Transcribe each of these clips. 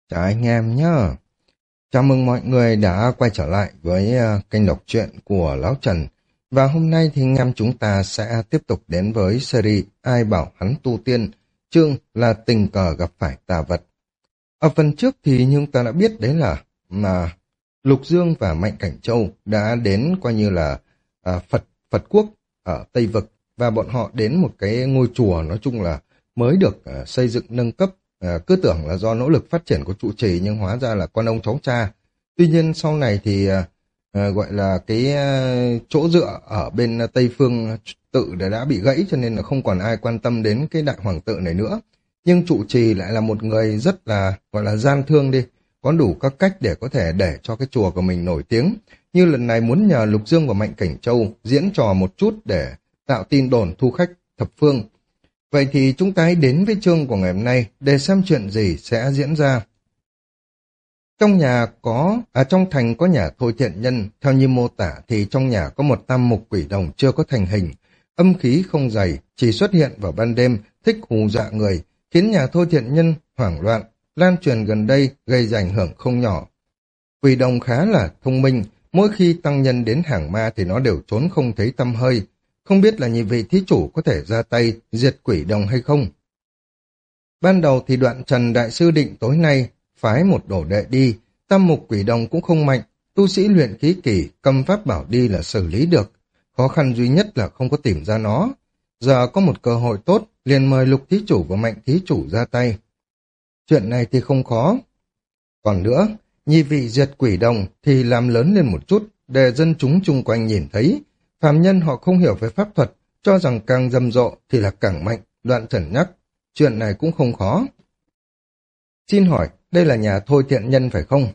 Chào anh em nhá. Chào mừng mọi người đã quay trở lại với kênh đọc truyện của Lão Trần. Và hôm nay thì anh em chúng ta sẽ tiếp tục đến với series Ai bảo hắn tu tiên, chương là tình cờ gặp phải tà vật. Ở phần trước thì chúng ta đã biết đấy là Lục Dương và Mạnh Cảnh Châu đã đến coi như là Phật quốc ở Tây Vực, và bọn họ đến một cái ngôi chùa nói chung là mới được xây dựng nâng cấp. Cứ tưởng là do nỗ lực phát triển của trụ trì nhưng hóa ra là con ông cháu cha. Tuy nhiên sau này thì gọi là cái chỗ dựa ở bên Tây Phương tự đã bị gãy, cho nên là không còn ai quan tâm đến cái đại hoàng tự này nữa. Nhưng trụ trì lại là một người rất là gọi là gian thương đi, có đủ các cách để có thể để cho cái chùa của mình nổi tiếng. Như lần này muốn nhờ Lục Dương và Mạnh Cảnh Châu diễn trò một chút để tạo tin đồn thu khách thập phương. Vậy thì chúng ta hãy đến với chương của ngày hôm nay để xem chuyện gì sẽ diễn ra. Trong thành có nhà Thôi Thiện Nhân, theo như mô tả thì trong nhà có một tam mục quỷ đồng chưa có thành hình, âm khí không dày, chỉ xuất hiện vào ban đêm, thích hù dọa người, khiến nhà Thôi Thiện Nhân hoảng loạn, lan truyền gần đây gây ra ảnh hưởng không nhỏ. Quỷ đồng khá là thông minh, mỗi khi tăng nhân đến hàng ma thì nó đều trốn không thấy tăm hơi. Không biết là nhị vị thí chủ có thể ra tay diệt quỷ đồng hay không? Ban đầu thì Đoạn Trần đại sư định tối nay phái một đồ đệ đi, tam mục quỷ đồng cũng không mạnh, tu sĩ luyện khí kỳ cầm pháp bảo đi là xử lý được. Khó khăn duy nhất là không có tìm ra nó. Giờ có một cơ hội tốt, liền mời Lục thí chủ và Mạnh thí chủ ra tay. Chuyện này thì không khó. Còn nữa, nhị vị diệt quỷ đồng thì làm lớn lên một chút, để dân chúng chung quanh nhìn thấy. Phàm nhân họ không hiểu về pháp thuật, cho rằng càng rầm rộ thì là càng mạnh. Đoạn Trần nhắc, chuyện này cũng không khó. Xin hỏi, đây là nhà Thôi Thiện Nhân phải không?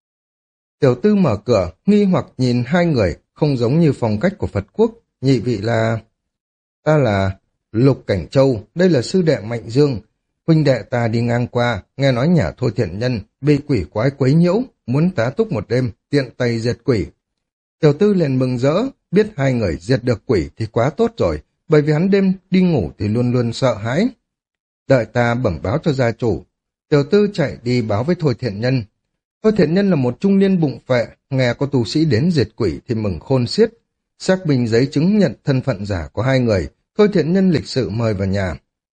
Tiểu tư mở cửa, nghi hoặc nhìn hai người, không giống như phong cách của Phật quốc. Nhị vị là... Ta là Lục Cảnh Châu, đây là sư đệ Mạnh Dương. Huynh đệ ta đi ngang qua, nghe nói nhà Thôi Thiện Nhân bị quỷ quái quấy nhiễu, muốn tá túc một đêm, tiện tay diệt quỷ. Tiểu tư liền mừng rỡ, biết hai người diệt được quỷ thì quá tốt rồi, bởi vì hắn đêm đi ngủ thì luôn luôn sợ hãi. Đợi ta bẩm báo cho gia chủ. Tiểu tư chạy đi báo với Thôi Thiện Nhân. Thôi Thiện Nhân là một trung niên bụng phệ, nghe có tu sĩ đến diệt quỷ thì mừng khôn xiết. Xác minh giấy chứng nhận thân phận giả của hai người, Thôi Thiện Nhân lịch sự mời vào nhà.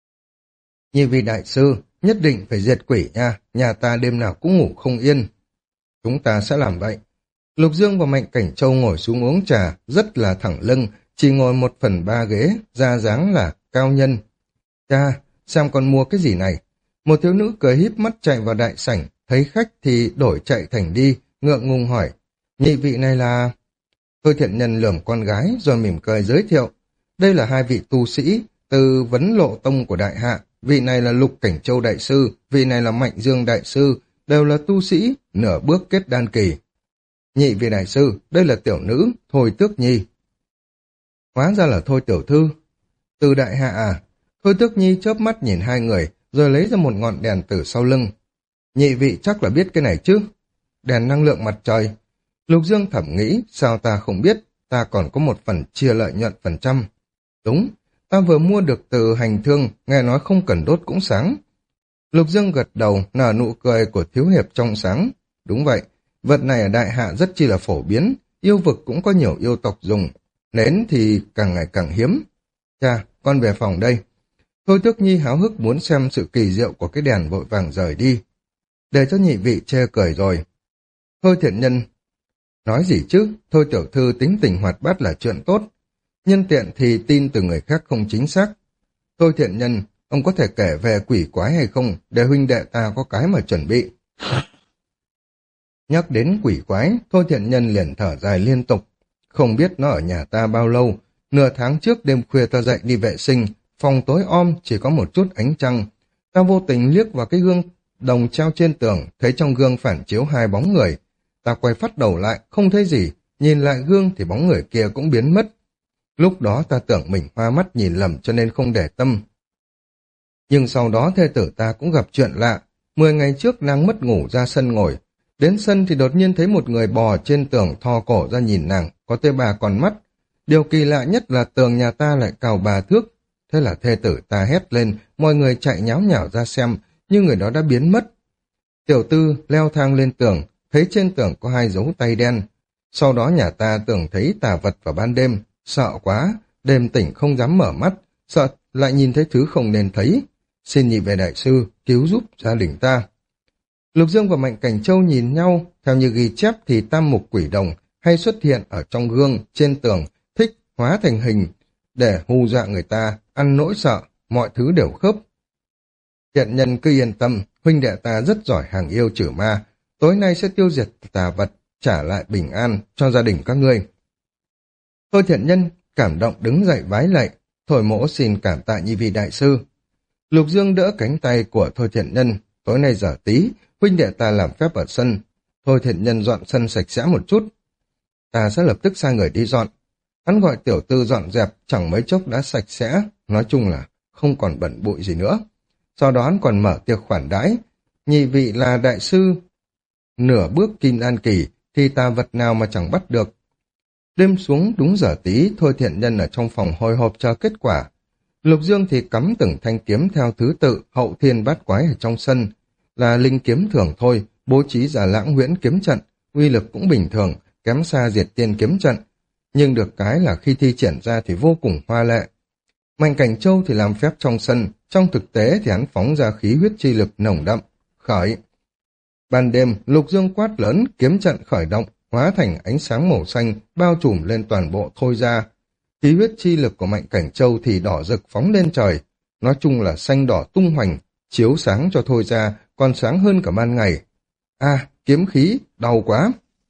Nhị vị đại sư, nhất định phải diệt quỷ nha, nhà ta đêm nào cũng ngủ không yên. Chúng ta sẽ làm vậy. Lục Dương và Mạnh Cảnh Châu ngồi xuống uống trà, rất là thẳng lưng, chỉ ngồi 1/3 ghế, ra dáng là cao nhân. Cha, xem con mua cái gì này? Một thiếu nữ cười híp mắt chạy vào đại sảnh, thấy khách thì đổi chạy thành đi, ngượng ngùng hỏi. Nhị vị này là... Thôi Thiện Nhân lườm con gái rồi mỉm cười giới thiệu. Đây là hai vị tu sĩ từ Vấn Lộ Tông của Đại Hạ. Vị này là Lục Cảnh Châu đại sư, vị này là Mạnh Dương đại sư, đều là tu sĩ, nửa bước kết đan kỳ. Nhị vị đại sư, đây là tiểu nữ, Thôi Tước Nhi. Hóa ra là Thôi tiểu thư. Từ Đại Hạ à? Thôi Tước Nhi chớp mắt nhìn hai người, rồi lấy ra một ngọn đèn từ sau lưng. Nhị vị chắc là biết cái này chứ? Đèn năng lượng mặt trời. Lục Dương thẩm nghĩ, sao ta không biết, ta còn có một phần chia lợi nhuận phần trăm. Đúng, ta vừa mua được từ hành thương, nghe nói không cần đốt cũng sáng. Lục Dương gật đầu, nở nụ cười của thiếu hiệp trong sáng. Đúng vậy, vật này ở Đại Hạ rất chi là phổ biến, yêu vực cũng có nhiều yêu tộc dùng. Nến thì càng ngày càng hiếm. Cha, con về phòng đây. Thôi Tước Nhi háo hức muốn xem sự kỳ diệu của cái đèn, vội vàng rời đi. Để cho nhị vị chê cười rồi. Thôi Thiện Nhân, nói gì chứ, Thôi tiểu thư tính tình hoạt bát là chuyện tốt. Nhân tiện thì tin từ người khác không chính xác. Thôi Thiện Nhân, ông có thể kể về quỷ quái hay không, để huynh đệ ta có cái mà chuẩn bị. Nhắc đến quỷ quái, Thôi Thiện Nhân liền thở dài liên tục. Không biết nó ở nhà ta bao lâu, nửa tháng trước đêm khuya ta dậy đi vệ sinh, phòng tối om chỉ có một chút ánh trăng. Ta vô tình liếc vào cái gương đồng treo trên tường, thấy trong gương phản chiếu hai bóng người. Ta quay phát đầu lại, không thấy gì, nhìn lại gương thì bóng người kia cũng biến mất. Lúc đó ta tưởng mình hoa mắt nhìn lầm cho nên không để tâm. Nhưng sau đó thê tử ta cũng gặp chuyện lạ. 10 ngày trước nàng mất ngủ ra sân ngồi. Đến sân thì đột nhiên thấy một người bò trên tường thò cổ ra nhìn nàng, có tới 3 con mắt. Điều kỳ lạ nhất là tường nhà ta lại cao 3 thước. Thế là thê tử ta hét lên, mọi người chạy nháo nhảo ra xem, nhưng người đó đã biến mất. Tiểu tư leo thang lên tường, thấy trên tường có 2 dấu tay đen. Sau đó nhà ta tưởng thấy tà vật vào ban đêm, sợ quá, đêm tỉnh không dám mở mắt, sợ lại nhìn thấy thứ không nên thấy. Xin nhị về đại sư, cứu giúp gia đình ta. Lục Dương và Mạnh Cảnh Châu nhìn nhau, theo như ghi chép thì tam mục quỷ đồng hay xuất hiện ở trong gương, trên tường, thích hóa thành hình, để hù dọa người ta, ăn nỗi sợ, mọi thứ đều khớp. Thiện nhân cứ yên tâm, huynh đệ ta rất giỏi hàng yêu trừ ma, tối nay sẽ tiêu diệt tà vật, trả lại bình an cho gia đình các ngươi. Thôi thiện nhân cảm động đứng dậy vái lạy, Thôi mỗ xin cảm tạ nhị vị đại sư. Lục Dương đỡ cánh tay của Thôi thiện nhân, tối nay giờ tí, huynh đệ ta làm phép ở sân. Thôi thiện nhân dọn sân sạch sẽ một chút. Ta sẽ lập tức sai người đi dọn. Hắn gọi tiểu tư dọn dẹp, chẳng mấy chốc đã sạch sẽ, nói chung là không còn bẩn bụi gì nữa. Sau đó hắn còn mở tiệc khoản đãi. Nhị vị là đại sư, nửa bước kim đan kỳ, thì tà vật nào mà chẳng bắt được. Đêm xuống đúng giờ tí, Thôi thiện nhân ở trong phòng hồi hộp chờ kết quả. Lục Dương thì cắm từng thanh kiếm theo thứ tự, hậu thiên bát quái ở trong sân. Là linh kiếm thường thôi, bố trí giả lãng huyễn kiếm trận, uy lực cũng bình thường, kém xa diệt tiên kiếm trận. Nhưng được cái là khi thi triển ra thì vô cùng hoa lệ. Mạnh Cảnh Châu thì làm phép trong sân, trong thực tế thì hắn phóng ra khí huyết chi lực nồng đậm, khởi. Ban đêm, Lục Dương quát lớn, kiếm trận khởi động, hóa thành ánh sáng màu xanh, bao trùm lên toàn bộ Thôi ra. Khí huyết chi lực của Mạnh Cảnh Châu thì đỏ rực phóng lên trời, nói chung là xanh đỏ tung hoành, chiếu sáng cho Thôi ra, còn sáng hơn cả ban ngày. Kiếm khí, đau quá.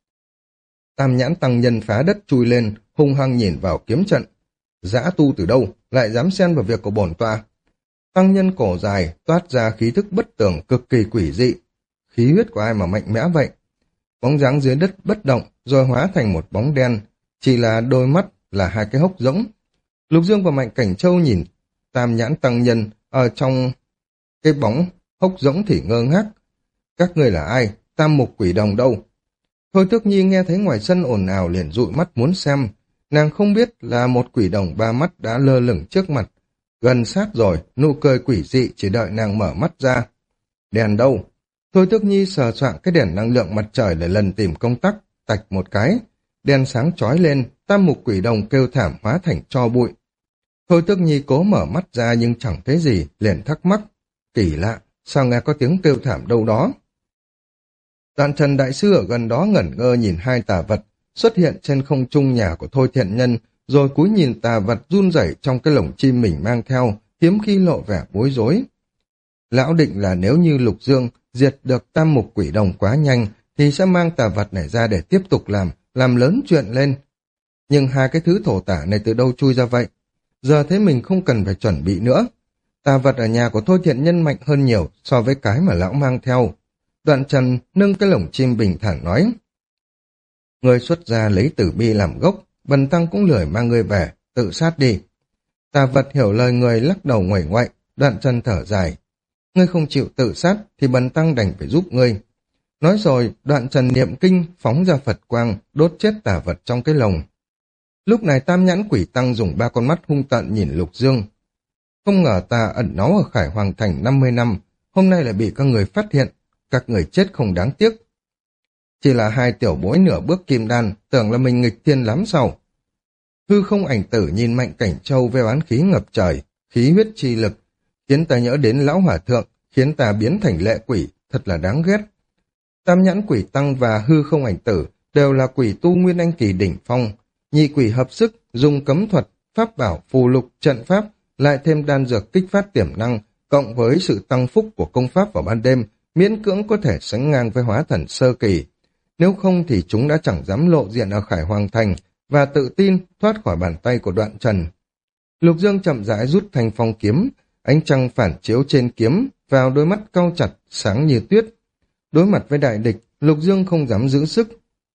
Tam nhãn tăng nhân phá đất chui lên, hung hăng nhìn vào kiếm trận. Dã tu từ đâu, lại dám xen vào việc của bổn tọa. Tăng nhân cổ dài, toát ra khí thức bất tường cực kỳ quỷ dị. Khí huyết của ai mà mạnh mẽ vậy? Bóng dáng dưới đất bất động, rồi hóa thành một bóng đen, chỉ là đôi mắt là 2 cái hốc rỗng. Lục Dương và Mạnh Cảnh Châu nhìn tam nhãn tăng nhân ở trong cái bóng hốc rỗng thì ngơ ngác. Các ngươi là ai? Tam mục quỷ đồng đâu? Thôi Tước Nhi nghe thấy ngoài sân ồn ào liền dụi mắt muốn xem. Nàng không biết là một quỷ đồng 3 mắt đã lơ lửng trước mặt. Gần sát rồi, nụ cười quỷ dị chỉ đợi nàng mở mắt ra. Đèn đâu? Thôi Tước Nhi sờ soạng cái đèn năng lượng mặt trời để lần tìm công tắc, tạch một cái. Đèn sáng chói lên, tam mục quỷ đồng kêu thảm hóa thành tro bụi. Thôi Tước Nhi cố mở mắt ra nhưng chẳng thấy gì, liền thắc mắc. Kỳ lạ, sao nghe có tiếng kêu thảm đâu đó? Đoạn Trần Đại Sư ở gần đó ngẩn ngơ nhìn 2 tà vật xuất hiện trên không trung nhà của Thôi thiện nhân, rồi cúi nhìn tà vật run rẩy trong cái lồng chim mình mang theo, hiếm khi lộ vẻ bối rối. Lão định là nếu như Lục Dương diệt được tam mục quỷ đồng quá nhanh, thì sẽ mang tà vật này ra để tiếp tục làm lớn chuyện lên. Nhưng 2 cái thứ thổ tả này từ đâu chui ra vậy? Giờ thế mình không cần phải chuẩn bị nữa. Tà vật ở nhà của Thôi thiện nhân mạnh hơn nhiều so với cái mà lão mang theo. Đoạn Trần nâng cái lồng chim bình thản nói. Người xuất gia lấy tử bi làm gốc, Bần tăng cũng lười mang người về, tự sát đi. Tà vật hiểu lời người lắc đầu nguẩy ngoại, Đoạn Trần thở dài. Ngươi không chịu tự sát thì bần tăng đành phải giúp ngươi. Nói rồi, Đoạn Trần niệm kinh phóng ra Phật quang, đốt chết tà vật trong cái lồng. Lúc này tam nhãn quỷ tăng dùng 3 con mắt hung tợn nhìn Lục Dương. Không ngờ ta ẩn náu ở Khải Hoàng Thành 50 năm, hôm nay lại bị các người phát hiện, các người chết không đáng tiếc. Chỉ là 2 tiểu bối nửa bước kim đan, tưởng là mình nghịch thiên lắm sao? Hư không ảnh tử nhìn Mạnh Cảnh Châu veo án khí ngập trời, khí huyết chi lực, khiến ta nhớ đến lão hòa thượng, khiến ta biến thành lệ quỷ, thật là đáng ghét. Tam nhãn quỷ tăng và hư không ảnh tử đều là quỷ tu nguyên anh kỳ đỉnh phong, nhị quỷ hợp sức, dùng cấm thuật, pháp bảo, phù lục, trận pháp, lại thêm đan dược kích phát tiềm năng, cộng với sự tăng phúc của công pháp vào ban đêm, miễn cưỡng có thể sánh ngang với hóa thần sơ kỳ. Nếu không thì chúng đã chẳng dám lộ diện ở Khải Hoàng Thành và tự tin thoát khỏi bàn tay của Đoạn Trần. Lục Dương chậm rãi rút thanh phong kiếm, ánh trăng phản chiếu trên kiếm vào đôi mắt cau chặt, sáng như tuyết. Đối mặt với đại địch, Lục Dương không dám giữ sức.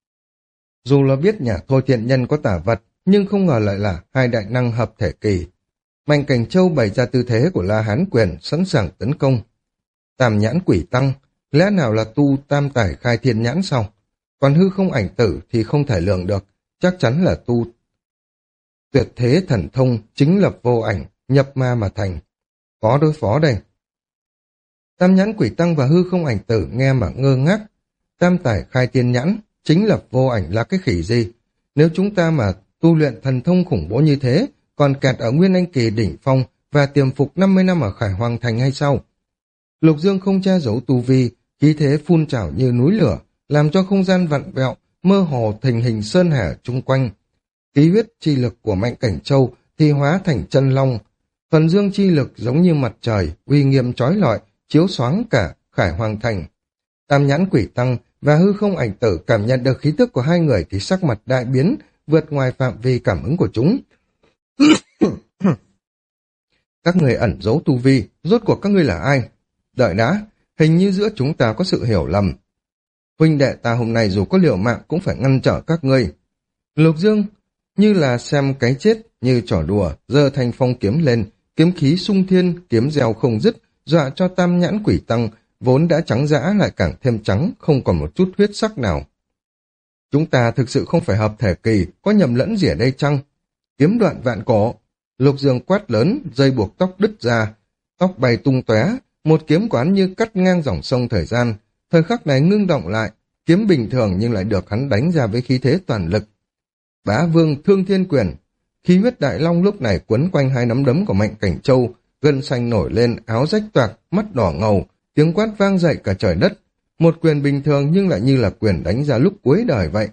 Dù là biết nhà Thôi thiện nhân có tà vật, nhưng không ngờ lại là 2 đại năng hợp thể kỳ. Mạnh Cảnh Châu bày ra tư thế của La Hán Quyền, sẵn sàng tấn công. Tam nhãn quỷ tăng, lẽ nào là tu tam tải khai thiên nhãn sao? Còn hư không ảnh tử thì không thể lường được, chắc chắn là tu tuyệt thế thần thông, chính lập vô ảnh, nhập ma mà thành. Có đối phó đây. Tam nhãn quỷ tăng và hư không ảnh tử nghe mà ngơ ngác. Tam tài khai tiên nhãn, chính lập vô ảnh là cái khỉ gì? Nếu chúng ta mà tu luyện thần thông khủng bố như thế, còn kẹt ở Nguyên Anh kỳ đỉnh phong và tiềm phục 50 năm ở Khải Hoàng Thành hay sao? Lục Dương không che giấu tu vi, khí thế phun trào như núi lửa, làm cho không gian vặn vẹo, mơ hồ thành hình sơn hà chung quanh. Khí huyết chi lực của Mạnh Cảnh Châu thì hóa thành chân long, phần dương chi lực giống như mặt trời, uy nghiêm chói lọi, chiếu xoáng cả Khải Hoàng Thành. Tam nhãn quỷ tăng và hư không ảnh tử cảm nhận được khí tức của hai người thì sắc mặt đại biến, vượt ngoài phạm vi cảm ứng của chúng. Các người ẩn giấu tu vi, rốt cuộc các ngươi là ai? Đợi đã, hình như giữa chúng ta có sự hiểu lầm. Huynh đệ ta hôm nay dù có liều mạng cũng phải ngăn trở các ngươi. Lục Dương như là xem cái chết như trò đùa, giơ thanh phong kiếm lên, kiếm khí sung thiên, kiếm reo không dứt, dọa cho tam nhãn quỷ tăng vốn đã trắng dã lại càng thêm trắng, không còn một chút huyết sắc nào. Chúng ta thực sự không phải hợp thể kỳ, có nhầm lẫn gì ở đây chăng? Kiếm đoạn vạn cổ. Lục Dương quát lớn, dây buộc tóc đứt ra, tóc bay tung tóe, một kiếm quán như cắt ngang dòng sông thời gian. Thời khắc này ngưng động lại, kiếm bình thường nhưng lại được hắn đánh ra với khí thế toàn lực. Bá Vương Thương Thiên Quyền, khí huyết đại long lúc này quấn quanh hai nắm đấm của Mạnh Cảnh Châu, gân xanh nổi lên, áo rách toạc, mắt đỏ ngầu, tiếng quát vang dậy cả trời đất. Một quyền bình thường nhưng lại như là quyền đánh ra lúc cuối đời vậy.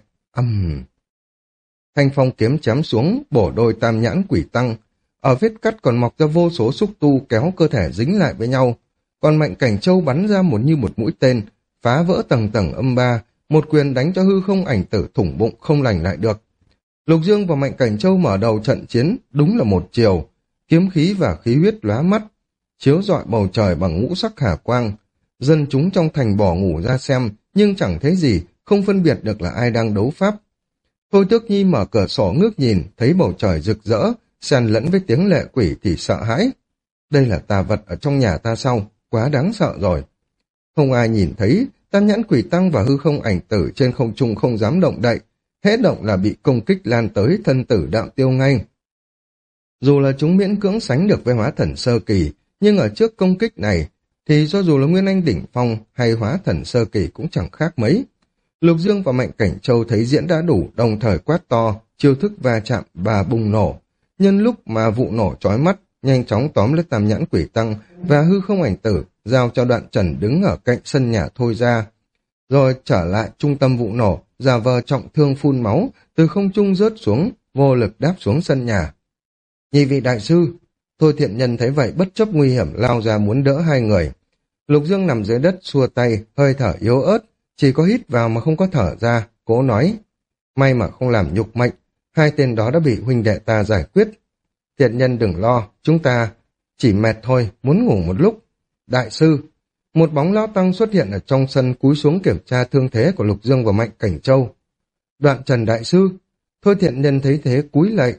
Thanh phong kiếm chém xuống, bổ đôi tam nhãn quỷ tăng. Ở vết cắt còn mọc ra vô số xúc tu kéo cơ thể dính lại với nhau. Còn Mạnh Cảnh Châu bắn ra như một mũi tên, phá vỡ tầng tầng âm ba, một quyền đánh cho hư không ảnh tử thủng bụng không lành lại được. Lục Dương và Mạnh Cảnh Châu mở đầu trận chiến đúng là một chiều, kiếm khí và khí huyết lóa mắt, chiếu rọi bầu trời bằng ngũ sắc hà quang. Dân chúng trong thành bỏ ngủ ra xem, nhưng chẳng thấy gì, không phân biệt được là ai đang đấu pháp. Thôi Tước Nhi mở cửa sổ ngước nhìn, thấy bầu trời rực rỡ, xen lẫn với tiếng lệ quỷ thì sợ hãi. Đây là tà vật ở trong nhà ta sao? Quá đáng sợ rồi. Không ai nhìn thấy, tam nhãn quỷ tăng và hư không ảnh tử trên không trung không dám động đậy. Hễ động là bị công kích lan tới, thân tử đạo tiêu ngay. Dù là chúng miễn cưỡng sánh được với hóa thần sơ kỳ, nhưng ở trước công kích này, thì cho dù là Nguyên Anh đỉnh phong hay hóa thần sơ kỳ cũng chẳng khác mấy. Lục Dương và Mạnh Cảnh Châu thấy diễn đã đủ, đồng thời quát to, chiêu thức va chạm và bùng nổ. Nhân lúc mà vụ nổ chói mắt, nhanh chóng tóm lấy tam nhãn quỷ tăng và hư không ảnh tử, giao cho Đoạn Trần đứng ở cạnh sân nhà thôi ra. Rồi trở lại trung tâm vụ nổ, giả vờ trọng thương phun máu, từ không trung rớt xuống, vô lực đáp xuống sân nhà. Nhị vị đại sư, Thôi Thiện Nhân thấy vậy bất chấp nguy hiểm lao ra muốn đỡ hai người. Lục Dương nằm dưới đất xua tay, hơi thở yếu ớt, chỉ có hít vào mà không có thở ra, cố nói. May mà không làm nhục mệnh, hai tên đó đã bị huynh đệ ta giải quyết. Thiện Nhân đừng lo, chúng ta chỉ mệt thôi, muốn ngủ một lúc. Đại sư, một bóng lão tăng xuất hiện ở trong sân cúi xuống kiểm tra thương thế của Lục Dương và Mạnh Cảnh Châu. Đoạn Trần đại sư, Thôi Thiện Nhân thấy thế cúi lạy,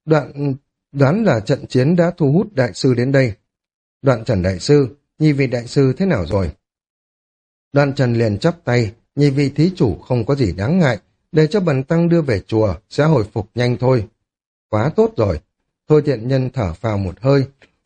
đoán là trận chiến đã thu hút đại sư đến đây. Đoạn Trần đại sư, nhị vị đại sư thế nào rồi? Đoạn Trần liền chắp tay, nhị vị thí chủ không có gì đáng ngại, để cho bần tăng đưa về chùa, sẽ hồi phục nhanh thôi. Quá tốt rồi. Thôi Thiện Nhân thở phào một hơi.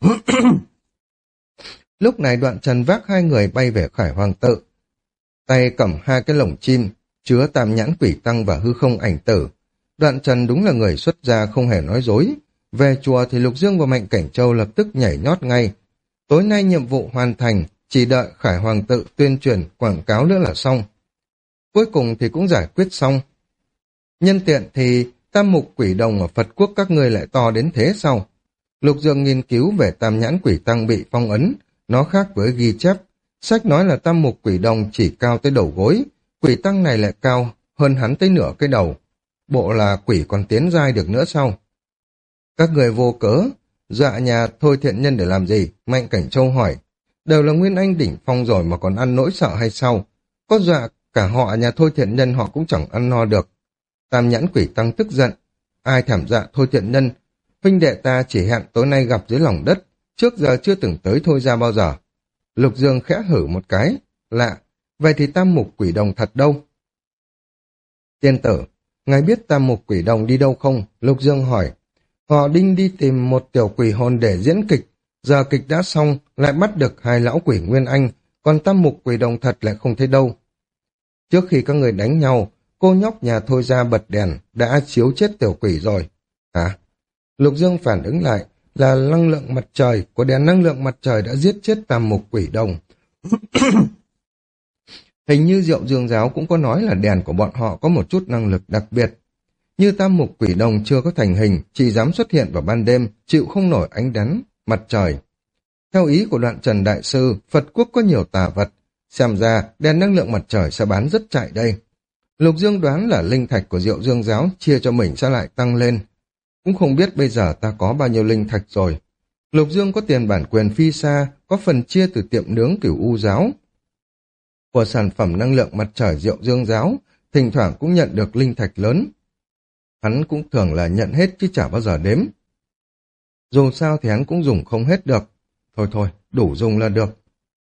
Lúc này Đoạn Trần vác hai người bay về Khải Hoàng tự. Tay cầm hai cái lồng chim, chứa tam nhãn quỷ tăng và hư không ảnh tử. Đoạn Trần đúng là người xuất gia không hề nói dối. Về chùa thì Lục Dương và Mạnh Cảnh Châu lập tức nhảy nhót ngay. Tối nay nhiệm vụ hoàn thành, chỉ đợi Khải Hoàng tự tuyên truyền quảng cáo nữa là xong. Cuối cùng thì cũng giải quyết xong. Nhân tiện thì tam mục quỷ đồng ở Phật quốc các ngươi lại to đến thế sao? Lục Dương nghiên cứu về tam nhãn quỷ tăng bị phong ấn, nó khác với ghi chép. Sách nói là tam mục quỷ đồng chỉ cao tới đầu gối, quỷ tăng này lại cao hơn hắn tới nửa cái đầu. Bộ là quỷ còn tiến giai được nữa sao? Các người vô cớ, dọa nhà Thôi Thiện Nhân để làm gì? Mạnh Cảnh Châu hỏi. Đều là Nguyên Anh đỉnh phong rồi mà còn ăn nỗi sợ hay sao? Có dọa cả họ nhà Thôi Thiện Nhân họ cũng chẳng ăn no được. Tam nhãn quỷ tăng tức giận. Ai thảm dạ Thôi Thiện Nhân? Huynh đệ ta chỉ hẹn tối nay gặp dưới lòng đất, trước giờ chưa từng tới Thôi ra bao giờ. Lục Dương khẽ hử một cái. Lạ, vậy thì tam mục quỷ đồng thật đâu? Tiên tử, ngài biết tam mục quỷ đồng đi đâu không? Lục Dương hỏi. Họ đinh đi tìm một tiểu quỷ hồn để diễn kịch, giờ kịch đã xong, lại bắt được hai lão quỷ Nguyên Anh, còn tam mục quỷ đồng thật lại không thấy đâu. Trước khi các người đánh nhau, cô nhóc nhà Thôi Gia bật đèn, đã chiếu chết tiểu quỷ rồi. Hả? Lục Dương phản ứng lại, là năng lượng mặt trời, của đèn năng lượng mặt trời đã giết chết tam mục quỷ đồng. Hình như Diệu Dương giáo cũng có nói là đèn của bọn họ có một chút năng lực đặc biệt. Như tam mục quỷ đồng chưa có thành hình, chỉ dám xuất hiện vào ban đêm, chịu không nổi ánh nắng mặt trời. Theo ý của Đoạn Trần Đại Sư, Phật quốc có nhiều tà vật, xem ra đèn năng lượng mặt trời sẽ bán rất chạy đây. Lục Dương đoán là linh thạch của Diệu Dương giáo chia cho mình sẽ lại tăng lên. Cũng không biết bây giờ ta có bao nhiêu linh thạch rồi. Lục Dương có tiền bản quyền phi xa, có phần chia từ tiệm nướng Cửu U giáo. Của sản phẩm năng lượng mặt trời Diệu Dương giáo, thỉnh thoảng cũng nhận được linh thạch lớn. Hắn cũng thường là nhận hết chứ chả bao giờ đếm. Dù sao thì hắn cũng dùng không hết được. Thôi thôi, đủ dùng là được.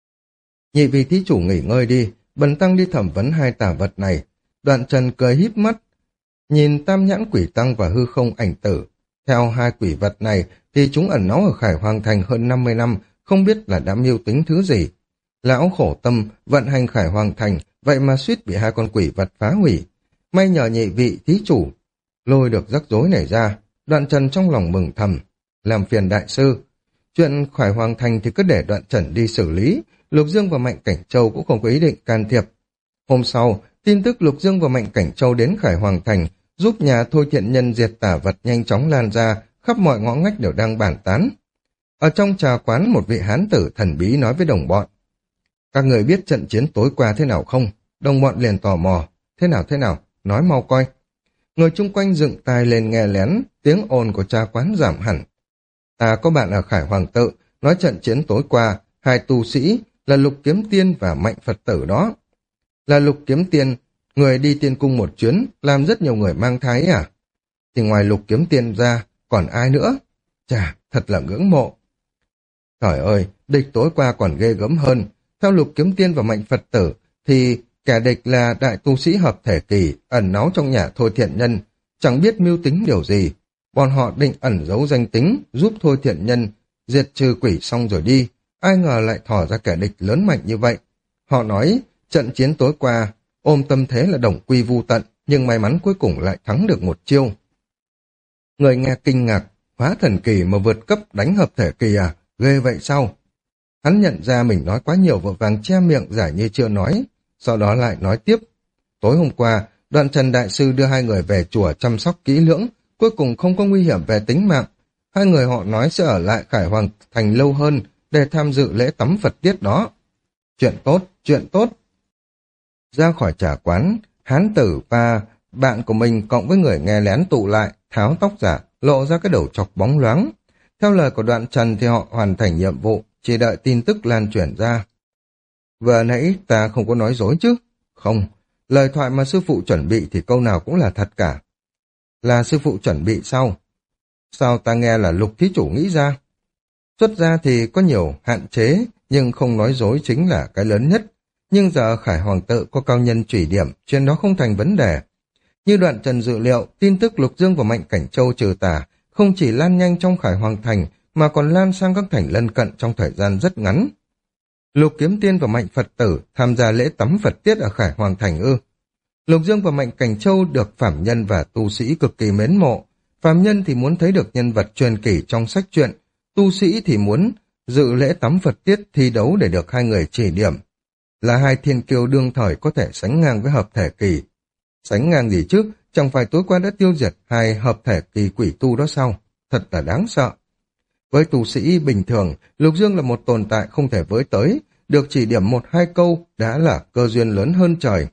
Nhị vị thí chủ nghỉ ngơi đi, bần tăng đi thẩm vấn hai tà vật này. Đoạn Trần cười híp mắt, nhìn tam nhãn quỷ tăng và hư không ảnh tử. Theo hai quỷ vật này thì chúng ẩn náu ở Khải Hoàng Thành hơn 50 năm, không biết là đã mưu tính thứ gì. Lão khổ tâm vận hành Khải Hoàng Thành, vậy mà suýt bị hai con quỷ vật phá hủy. May nhờ nhị vị thí chủ lôi được rắc rối này ra. Đoạn Trần trong lòng mừng thầm, làm phiền đại sư. Chuyện Khải Hoàng Thành thì cứ để Đoạn Trần đi xử lý. Lục Dương và Mạnh Cảnh Châu cũng không có ý định can thiệp. Hôm sau, tin tức Lục Dương và Mạnh Cảnh Châu đến Khải Hoàng Thành, giúp nhà Thôi Thiện Nhân diệt tà vật nhanh chóng lan ra, khắp mọi ngõ ngách đều đang bàn tán. Ở trong trà quán, một vị hán tử thần bí nói với đồng bọn, các người biết trận chiến tối qua thế nào không? Đồng bọn liền tò mò, thế nào, nói mau coi. Người chung quanh dựng tai lên nghe lén, tiếng ồn của trà quán giảm hẳn. Ta có bạn ở Khải Hoàng Tự, nói trận chiến tối qua, hai tu sĩ là Lục Kiếm Tiên và Mạnh Phật Tử đó. Là Lục Kiếm Tiên, người đi tiên cung một chuyến, làm rất nhiều người mang thai à? Thì ngoài Lục Kiếm Tiên ra, còn ai nữa? Chà, thật là ngưỡng mộ. Trời ơi, địch tối qua còn ghê gớm hơn. Theo Lục Kiếm Tiên và Mạnh Phật Tử, thì kẻ địch là đại tu sĩ hợp thể kỳ, ẩn náu trong nhà Thôi Thiện Nhân, chẳng biết mưu tính điều gì. Bọn họ định ẩn giấu danh tính, giúp Thôi Thiện Nhân diệt trừ quỷ xong rồi đi. Ai ngờ lại thò ra kẻ địch lớn mạnh như vậy. Họ nói, trận chiến tối qua, ôm tâm thế là đồng quy vu tận, nhưng may mắn cuối cùng lại thắng được một chiêu. Người nghe kinh ngạc, hóa thần kỳ mà vượt cấp đánh hợp thể kỳ à, ghê vậy sao? Hắn nhận ra mình nói quá nhiều, vội vàng che miệng giải như chưa nói, sau đó lại nói tiếp. Tối hôm qua, Đoạn Trần Đại Sư đưa hai người về chùa chăm sóc kỹ lưỡng, cuối cùng không có nguy hiểm về tính mạng. Hai người họ nói sẽ ở lại Khải Hoàng Thành lâu hơn để tham dự lễ tắm Phật tiết đó. Chuyện tốt. Ra khỏi trà quán, hán tử và bạn của mình cộng với người nghe lén tụ lại, tháo tóc giả, lộ ra cái đầu chọc bóng loáng. Theo lời của Đoạn Trần thì họ hoàn thành nhiệm vụ, chỉ đợi tin tức lan truyền ra. Vừa nãy ta không có nói dối chứ? Không, lời thoại mà sư phụ chuẩn bị thì câu nào cũng là thật cả. Là sư phụ chuẩn bị sao? Sao ta nghe là Lục thí chủ nghĩ ra? Xuất ra thì có nhiều hạn chế, nhưng không nói dối chính là cái lớn nhất. Nhưng giờ Khải Hoàng Tự có cao nhân chỉ điểm, chuyện đó không thành vấn đề. Như Đoạn Trần dự liệu, tin tức Lục Dương và Mạnh Cảnh Châu trừ tà không chỉ lan nhanh trong Khải Hoàng Thành, mà còn lan sang các thành lân cận trong thời gian rất ngắn. Lục Kiếm Tiên và Mạnh Phật Tử tham gia lễ tắm Phật tiết ở Khải Hoàng Thành ư? Lục Dương và Mạnh Cảnh Châu được phàm nhân và tu sĩ cực kỳ mến mộ. Phàm nhân thì muốn thấy được nhân vật truyền kỳ trong sách truyện, tu sĩ thì muốn dự lễ tắm Phật tiết thi đấu để được hai người chỉ điểm. Là hai thiên kiêu đương thời có thể sánh ngang với hợp thể kỳ. Sánh ngang gì chứ, chẳng phải tối qua đã tiêu diệt hai hợp thể kỳ quỷ tu đó sao? Thật là đáng sợ. Với tu sĩ bình thường, Lục Dương là một tồn tại không thể với tới, được chỉ điểm một hai câu đã là cơ duyên lớn hơn trời.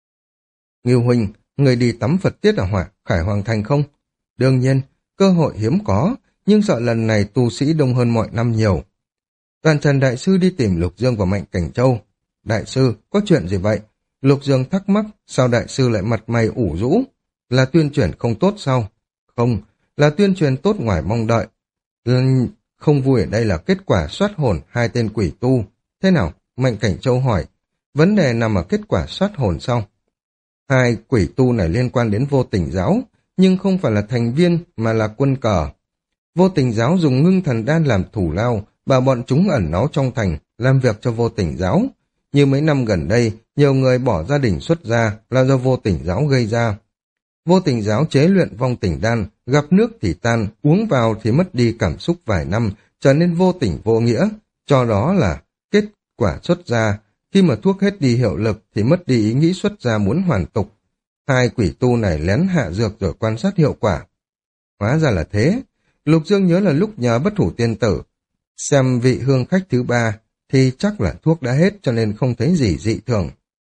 Ngưu huynh, người đi tắm Phật tiết ở Khải Hoàng Thành không? Đương nhiên, cơ hội hiếm có, nhưng sợ lần này tu sĩ đông hơn mọi năm nhiều. Đoạn Trần Đại Sư đi tìm Lục Dương và Mạnh Cảnh Châu. Đại sư, có chuyện gì vậy? Lục Dương thắc mắc, sao Đại Sư lại mặt mày ủ rũ? Là tuyên truyền không tốt sao? Không, là tuyên truyền tốt ngoài mong đợi. Không vui ở đây là kết quả soát hồn hai tên quỷ tu. Thế nào? Mạnh Cảnh Châu hỏi. Vấn đề nằm ở kết quả soát hồn sao? Hai quỷ tu này liên quan đến Vô Tình giáo, nhưng không phải là thành viên mà là quân cờ. Vô Tình giáo dùng ngưng thần đan làm thủ lao, bảo bọn chúng ẩn náu trong thành, làm việc cho Vô Tình giáo. Như mấy năm gần đây, nhiều người bỏ gia đình xuất gia là do vô tình giáo gây ra. Vô tình giáo chế luyện vong tình đan, gặp nước thì tan, uống vào thì mất đi cảm xúc vài năm, trở nên vô tình vô nghĩa, cho đó là kết quả xuất gia. Khi mà thuốc hết đi hiệu lực thì mất đi ý nghĩ xuất gia muốn hoàn tục. Hai quỷ tu này lén hạ dược rồi quan sát hiệu quả. Hóa ra là thế. Lục Dương nhớ là lúc nhờ Bất Hủ Tiên Tử xem vị hương khách thứ ba thì chắc là thuốc đã hết cho nên không thấy gì dị thường.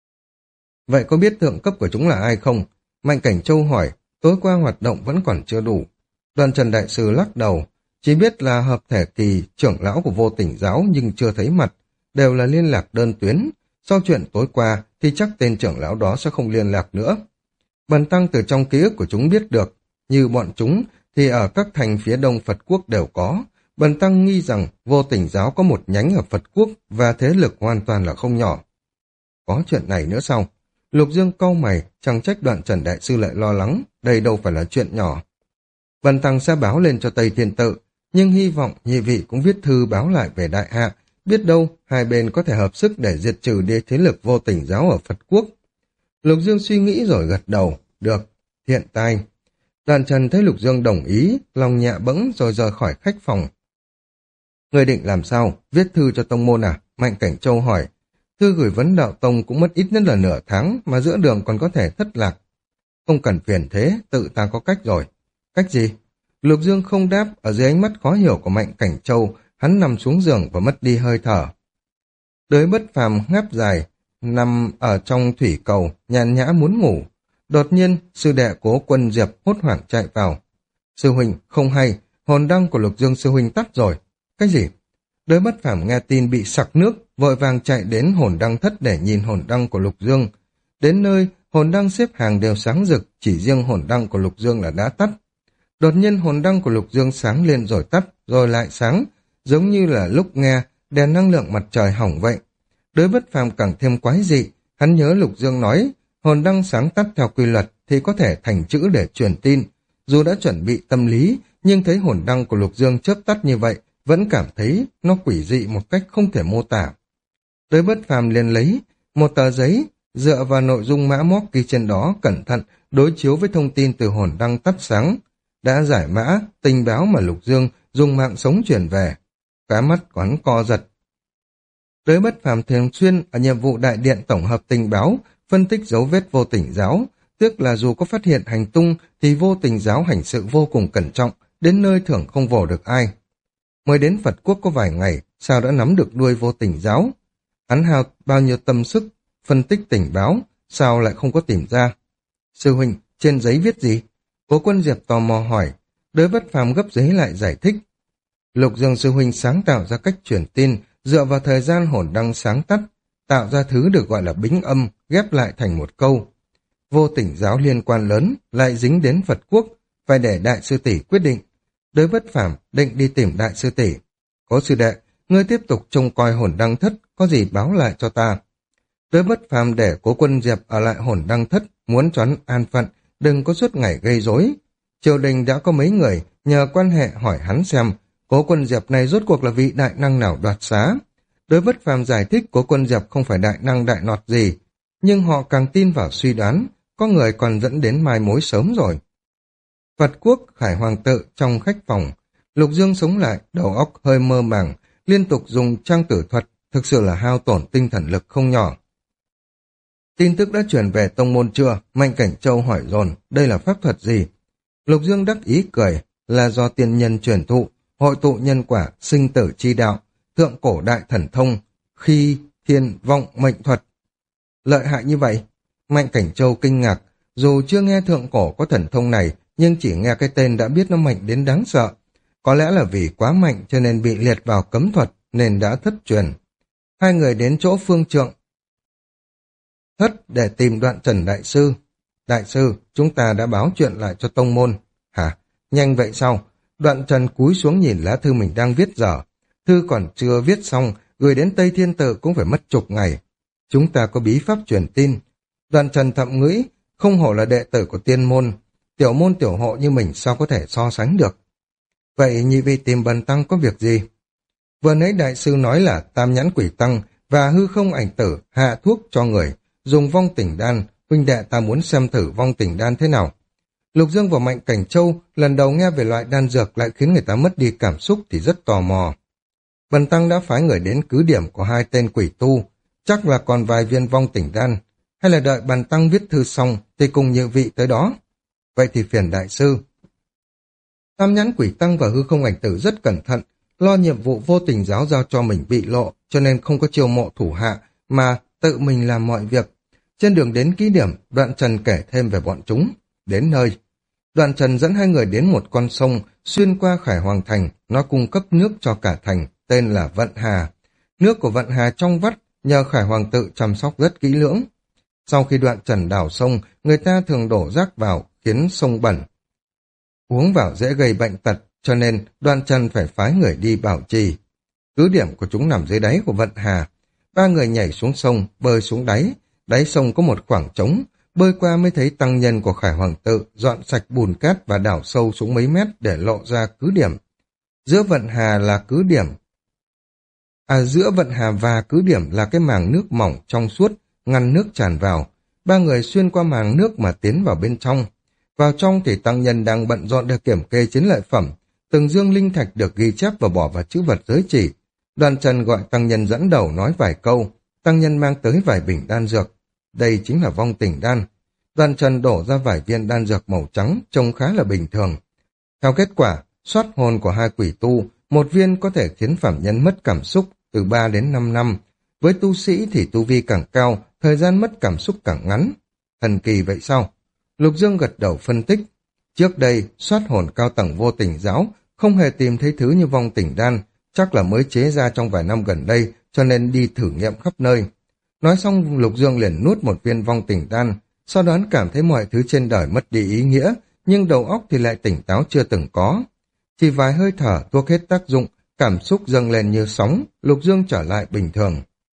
Vậy có biết thượng cấp của chúng là ai không? Mạnh Cảnh Châu hỏi, tối qua hoạt động vẫn còn chưa đủ. Đoàn Trần Đại Sư lắc đầu, chỉ biết là hợp thể kỳ trưởng lão của vô tình giáo nhưng chưa thấy mặt, đều là liên lạc đơn tuyến. Sau chuyện tối qua thì chắc tên trưởng lão đó sẽ không liên lạc nữa. Bần tăng từ trong ký ức của chúng biết được, như bọn chúng thì ở các thành phía đông Phật quốc đều có. Bần tăng nghi rằng vô tình giáo có một nhánh ở Phật quốc và thế lực hoàn toàn là không nhỏ. Có chuyện này nữa sao? Lục Dương cau mày, chẳng trách Đoạn Trần Đại Sư lại lo lắng, đây đâu phải là chuyện nhỏ. Bần tăng sẽ báo lên cho Tây Thiên Tự, nhưng hy vọng nhị vị cũng viết thư báo lại về đại hạ, biết đâu hai bên có thể hợp sức để diệt trừ đi thế lực vô tình giáo ở Phật quốc. Lục Dương suy nghĩ rồi gật đầu, được, hiện tại. Đoạn Trần thấy Lục Dương đồng ý, lòng nhẹ bẫng rồi rời khỏi khách phòng. Người định làm sao? Viết thư cho tông môn à? Mạnh Cảnh Châu hỏi. Thư gửi vấn đạo tông cũng mất ít nhất là nửa tháng, mà giữa đường còn có thể thất lạc. Không cần phiền thế, tự ta có cách rồi. Cách gì? Lục Dương không đáp, ở dưới ánh mắt khó hiểu của Mạnh Cảnh Châu, hắn nằm xuống giường và mất đi hơi thở. Đới Bất Phàm ngáp dài, nằm ở trong thủy cầu, nhàn nhã muốn ngủ. Đột nhiên, sư đệ Cố Quân Diệp hốt hoảng chạy vào. Sư huynh, không hay, hồn đăng của Lục Dương sư huynh tắt rồi. Cái gì? Đới Bất Phàm nghe tin bị sặc nước, vội vàng chạy đến hồn đăng thất để nhìn hồn đăng của Lục Dương. Đến nơi, hồn đăng xếp hàng đều sáng rực, chỉ riêng hồn đăng của Lục Dương là đã tắt. Đột nhiên hồn đăng của Lục Dương sáng lên rồi tắt, rồi lại sáng, giống như là lúc nghe đèn năng lượng mặt trời hỏng vậy. Đới Bất Phàm càng thêm quái dị, hắn nhớ Lục Dương nói, hồn đăng sáng tắt theo quy luật thì có thể thành chữ để truyền tin. Dù đã chuẩn bị tâm lý, nhưng thấy hồn đăng của Lục Dương chớp tắt như vậy, vẫn cảm thấy nó quỷ dị một cách không thể mô tả. Đới Bất Phàm liền lấy một tờ giấy, dựa vào nội dung mã móc ghi trên đó, cẩn thận đối chiếu với thông tin từ hồn đăng tắt sáng. Đã giải mã, tình báo mà Lục Dương dùng mạng sống truyền về. Cá mắt của hắn co giật. Đới Bất Phàm thường xuyên ở nhiệm vụ đại điện tổng hợp tình báo, phân tích dấu vết vô tình giáo, tức là dù có phát hiện hành tung thì vô tình giáo hành sự vô cùng cẩn trọng, đến nơi thường không vồ được ai. Mới đến Phật quốc có vài ngày, sao đã nắm được đuôi vô tình giáo? Hắn hao bao nhiêu tâm sức, phân tích tình báo, sao lại không có tìm ra? Sư huynh, trên giấy viết gì? Cố Quân Diệp tò mò hỏi. Đới Bất Phàm gấp giấy lại giải thích. Lục Dương sư huynh sáng tạo ra cách truyền tin, dựa vào thời gian hồn đăng sáng tắt, tạo ra thứ được gọi là bính âm, ghép lại thành một câu. Vô tình giáo liên quan lớn, lại dính đến Phật quốc, phải để đại sư tỷ quyết định. Đới Bất Phàm định đi tìm đại sư tỷ. Cố sư đệ, ngươi tiếp tục trông coi hồn đăng thất, có gì báo lại cho ta. Đới Bất Phàm để Cố Quân Diệp ở lại hồn đăng thất, muốn cho hắn an phận, đừng có suốt ngày gây rối. Triều đình đã có mấy người nhờ quan hệ hỏi hắn xem Cố Quân Diệp này rốt cuộc là vị đại năng nào đoạt xá. Đới Bất Phàm giải thích Cố Quân Diệp không phải đại năng đại nọt gì, nhưng họ càng tin vào suy đoán, có người còn dẫn đến mai mối sớm rồi. Phật quốc Khải Hoàng tự trong khách phòng, Lục Dương sống lại, đầu óc hơi mơ màng, liên tục dùng trang tử thuật, thực sự là hao tổn tinh thần lực không nhỏ. Tin tức đã truyền về tông môn chưa? Mạnh Cảnh Châu hỏi dồn, đây là pháp thuật gì? Lục Dương đắc ý cười, là do tiên nhân truyền thụ, hội tụ nhân quả, sinh tử chi đạo, thượng cổ đại thần thông, khi thiên vọng mệnh thuật. Lợi hại như vậy? Mạnh Cảnh Châu kinh ngạc, dù chưa nghe thượng cổ có thần thông này, nhưng chỉ nghe cái tên đã biết nó mạnh đến đáng sợ. Có lẽ là vì quá mạnh cho nên bị liệt vào cấm thuật, nên đã thất truyền. Hai người đến chỗ Phương Trượng thất để tìm Đoạn Trần Đại Sư. Đại sư, chúng ta đã báo chuyện lại cho tông môn. Hả? Nhanh vậy sao? Đoạn Trần cúi xuống nhìn lá thư mình đang viết dở. Thư còn chưa viết xong, gửi đến Tây Thiên Tự cũng phải mất chục ngày. Chúng ta có bí pháp truyền tin. Đoạn Trần thầm nghĩ, không hổ là đệ tử của tiên môn. Tiểu môn tiểu hộ như mình sao có thể so sánh được. Vậy nhị vị tìm Bần tăng có việc gì? Vừa nãy đại sư nói là Tam Nhãn Quỷ Tăng và hư không ảnh tử hạ thuốc cho người, dùng vong tình đan, huynh đệ ta muốn xem thử vong tình đan thế nào. Lục Dương và Mạnh Cảnh Châu lần đầu nghe về loại đan dược lại khiến người ta mất đi cảm xúc thì rất tò mò. Bần Tăng đã phái người đến cứ điểm của hai tên quỷ tu, chắc là còn vài viên vong tình đan, hay là đợi Bần Tăng viết thư xong thì cùng nhị vị tới đó. Vậy thì phiền đại sư. Tam nhãn quỷ tăng và hư không ảnh tử rất cẩn thận, lo nhiệm vụ vô tình giáo giao cho mình bị lộ, cho nên không có chiêu mộ thủ hạ, mà tự mình làm mọi việc. Trên đường đến ký điểm, Đoạn Trần kể thêm về bọn chúng. Đến nơi, Đoạn Trần dẫn hai người đến một con sông xuyên qua Khải Hoàng Thành, nó cung cấp nước cho cả thành, tên là Vận Hà. Nước của Vận Hà trong vắt, nhờ Khải Hoàng tự chăm sóc rất kỹ lưỡng. Sau khi Đoạn Trần đào sông, người ta thường đổ rác vào, khiến sông bẩn. Uống vào dễ gây bệnh tật, cho nên Đoạn Trần phải phái người đi bảo trì. Cứ điểm của chúng nằm dưới đáy của Vận Hà. Ba người nhảy xuống sông, bơi xuống đáy. Đáy sông có một khoảng trống, bơi qua mới thấy tăng nhân của Khải Hoàng tự dọn sạch bùn cát và đào sâu xuống mấy mét để lộ ra cứ điểm. Giữa Vận Hà và cứ điểm là cái màng nước mỏng trong suốt, ngăn nước tràn vào. Ba người xuyên qua màng nước mà tiến vào bên trong. Vào trong thì tăng nhân đang bận rộn để kiểm kê chiến lợi phẩm. Từng dương linh thạch được ghi chép và bỏ vào chữ vật giới chỉ. Đoàn Trần gọi tăng nhân dẫn đầu nói vài câu. Tăng nhân mang tới vài bình đan dược. Đây chính là vong tình đan. Đoàn Trần đổ ra vài viên đan dược màu trắng, trông khá là bình thường. Theo kết quả, soát hồn của hai quỷ tu, một viên có thể khiến phạm nhân mất cảm xúc từ 3 đến 5 năm. Với tu sĩ thì tu vi càng cao, thời gian mất cảm xúc càng ngắn. Thần kỳ vậy sao? Lục Dương gật đầu phân tích. Trước đây, soát hồn cao tầng vô tình giáo không hề tìm thấy thứ như vong tình đan, chắc là mới chế ra trong vài năm gần đây, cho nên đi thử nghiệm khắp nơi. Nói xong, Lục Dương liền nuốt một viên vong tình đan, sau đó cảm thấy mọi thứ trên đời mất đi ý nghĩa, nhưng đầu óc thì lại tỉnh táo chưa từng có. Chỉ vài hơi thở thuốc hết tác dụng, cảm xúc dâng lên như sóng, Lục Dương trở lại bình thường.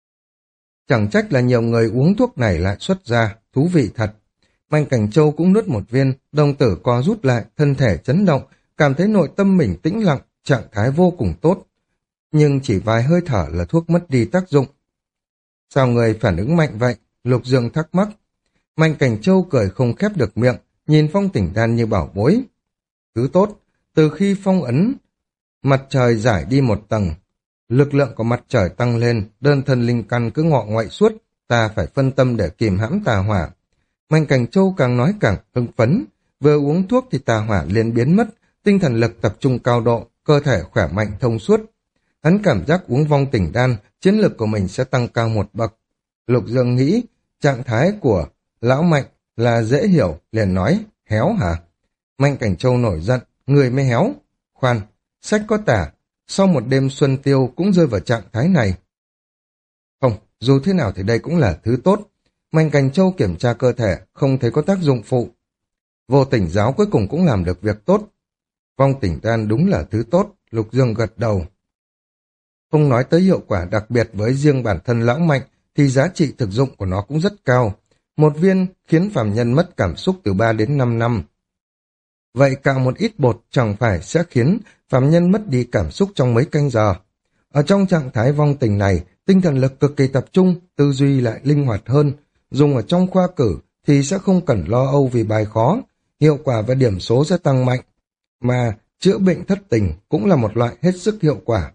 Chẳng trách là nhiều người uống thuốc này lại xuất ra, thú vị thật. Mạnh Cảnh Châu cũng nuốt một viên, đồng tử co rút lại, thân thể chấn động, cảm thấy nội tâm mình tĩnh lặng, trạng thái vô cùng tốt. Nhưng chỉ vài hơi thở là thuốc mất đi tác dụng. Sao người phản ứng mạnh vậy? Lục Dương thắc mắc. Mạnh Cảnh Châu cười không khép được miệng, nhìn phong tỉnh đan như bảo bối. Thứ tốt, từ khi phong ấn, mặt trời giải đi một tầng, lực lượng của mặt trời tăng lên, đơn thân linh căn cứ ngọ ngoại suốt, ta phải phân tâm để kìm hãm tà hỏa. Mạnh Cảnh Châu càng nói càng hưng phấn, vừa uống thuốc thì tà hỏa liền biến mất, tinh thần lực tập trung cao độ, cơ thể khỏe mạnh thông suốt. Hắn cảm giác uống vong tỉnh đan, chiến lực của mình sẽ tăng cao một bậc. Lục Dương nghĩ, trạng thái của lão Mạnh là dễ hiểu, liền nói, héo hả? Mạnh Cảnh Châu nổi giận, người mới héo. Khoan, sách có tả, sau một đêm xuân tiêu cũng rơi vào trạng thái này. Không, dù thế nào thì đây cũng là thứ tốt. Mạnh Cảnh Châu kiểm tra cơ thể, không thấy có tác dụng phụ. Vô tình giáo cuối cùng cũng làm được việc tốt. Vong tỉnh đan đúng là thứ tốt, Lục Dương gật đầu. Không nói tới hiệu quả đặc biệt với riêng bản thân lão Mạnh, thì giá trị thực dụng của nó cũng rất cao. Một viên khiến phàm nhân mất cảm xúc từ 3 đến 5 năm. Vậy cạo một ít bột chẳng phải sẽ khiến phàm nhân mất đi cảm xúc trong mấy canh giờ. Ở trong trạng thái vong tình này, tinh thần lực cực kỳ tập trung, tư duy lại linh hoạt hơn. Dùng ở trong khoa cử thì sẽ không cần lo âu vì bài khó, hiệu quả và điểm số sẽ tăng mạnh. Mà chữa bệnh thất tình cũng là một loại hết sức hiệu quả.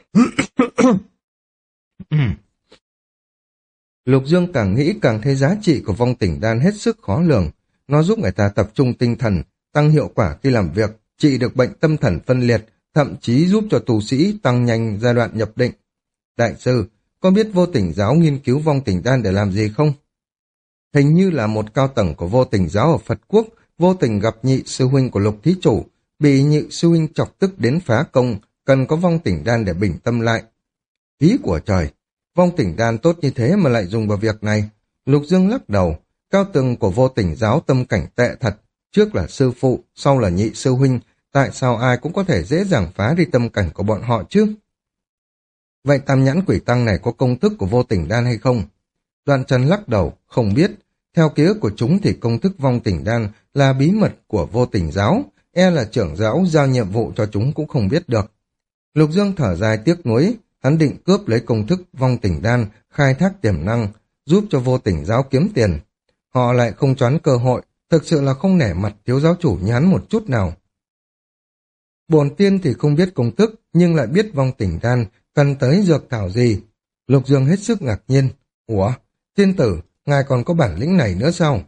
Lục Dương càng nghĩ càng thấy giá trị của vong tình đan hết sức khó lường. Nó giúp người ta tập trung tinh thần, tăng hiệu quả khi làm việc, trị được bệnh tâm thần phân liệt, thậm chí giúp cho tù sĩ tăng nhanh giai đoạn nhập định. Đại sư, có biết vô tình giáo nghiên cứu vong tình đan để làm gì không? Hình như là một cao tầng của vô tình giáo ở Phật Quốc, vô tình gặp nhị sư huynh của Lục thí chủ, bị nhị sư huynh chọc tức đến phá công, cần có vong tình đan để bình tâm lại. Ý của trời, vong tình đan tốt như thế mà lại dùng vào việc này. Lục Dương lắc đầu, cao tầng của vô tình giáo tâm cảnh tệ thật, trước là sư phụ, sau là nhị sư huynh, tại sao ai cũng có thể dễ dàng phá đi tâm cảnh của bọn họ chứ? Vậy tam nhãn quỷ tăng này có công thức của vô tình đan hay không? Đoạn Trần lắc đầu, không biết. Theo ký ức của chúng thì công thức vong tình đan là bí mật của vô tình giáo, là trưởng giáo giao nhiệm vụ cho chúng cũng không biết được. Lục Dương thở dài tiếc nuối, hắn định cướp lấy công thức vong tình đan, khai thác tiềm năng, giúp cho vô tình giáo kiếm tiền. Họ lại không choán cơ hội, thực sự là không nể mặt thiếu giáo chủ như hắn một chút nào. Bổn tiên thì không biết công thức, nhưng lại biết vong tình đan, cần tới dược thảo gì. Lục Dương hết sức ngạc nhiên. Ủa, tiên tử, ngài còn có bản lĩnh này nữa sao?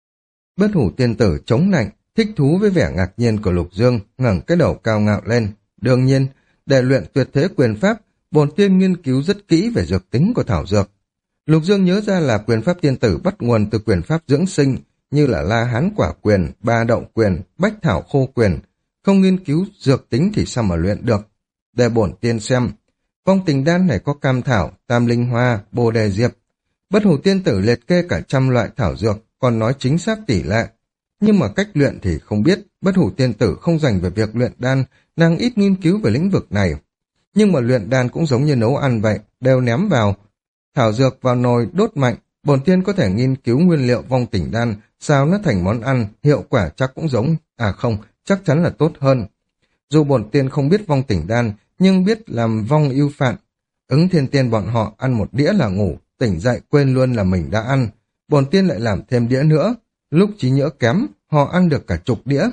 Bất hủ tiên tử chống nạnh, thích thú với vẻ ngạc nhiên của Lục Dương, ngẩng cái đầu cao ngạo lên. Đương nhiên, để luyện tuyệt thế quyền pháp, bổn tiên nghiên cứu rất kỹ về dược tính của thảo dược. Lục Dương nhớ ra là quyền pháp tiên tử bắt nguồn từ quyền pháp dưỡng sinh, như là La Hán quả quyền, Ba đậu quyền, Bách thảo khô quyền. Không nghiên cứu dược tính thì sao mà luyện được? Để bổn tiên xem. Vong tình đan này có cam thảo, tam linh hoa, bồ đề diệp. Bất hủ tiên tử liệt kê cả trăm loại thảo dược, còn nói chính xác tỷ lệ. Nhưng mà cách luyện thì không biết, bất hủ tiên tử không dành về việc luyện đan, nàng ít nghiên cứu về lĩnh vực này. Nhưng mà luyện đan cũng giống như nấu ăn vậy, đều ném vào thảo dược vào nồi đốt mạnh, bổn tiên có thể nghiên cứu nguyên liệu vong tình đan, sao nó thành món ăn, hiệu quả chắc cũng giống, không, chắc chắn là tốt hơn. Dù bổn tiên không biết vong tình đan, nhưng biết làm vong ưu phạn. Ứng thiên tiên bọn họ ăn một đĩa là ngủ, tỉnh dậy quên luôn là mình đã ăn. Bổn tiên lại làm thêm đĩa nữa, lúc trí nhớ kém, họ ăn được cả chục đĩa.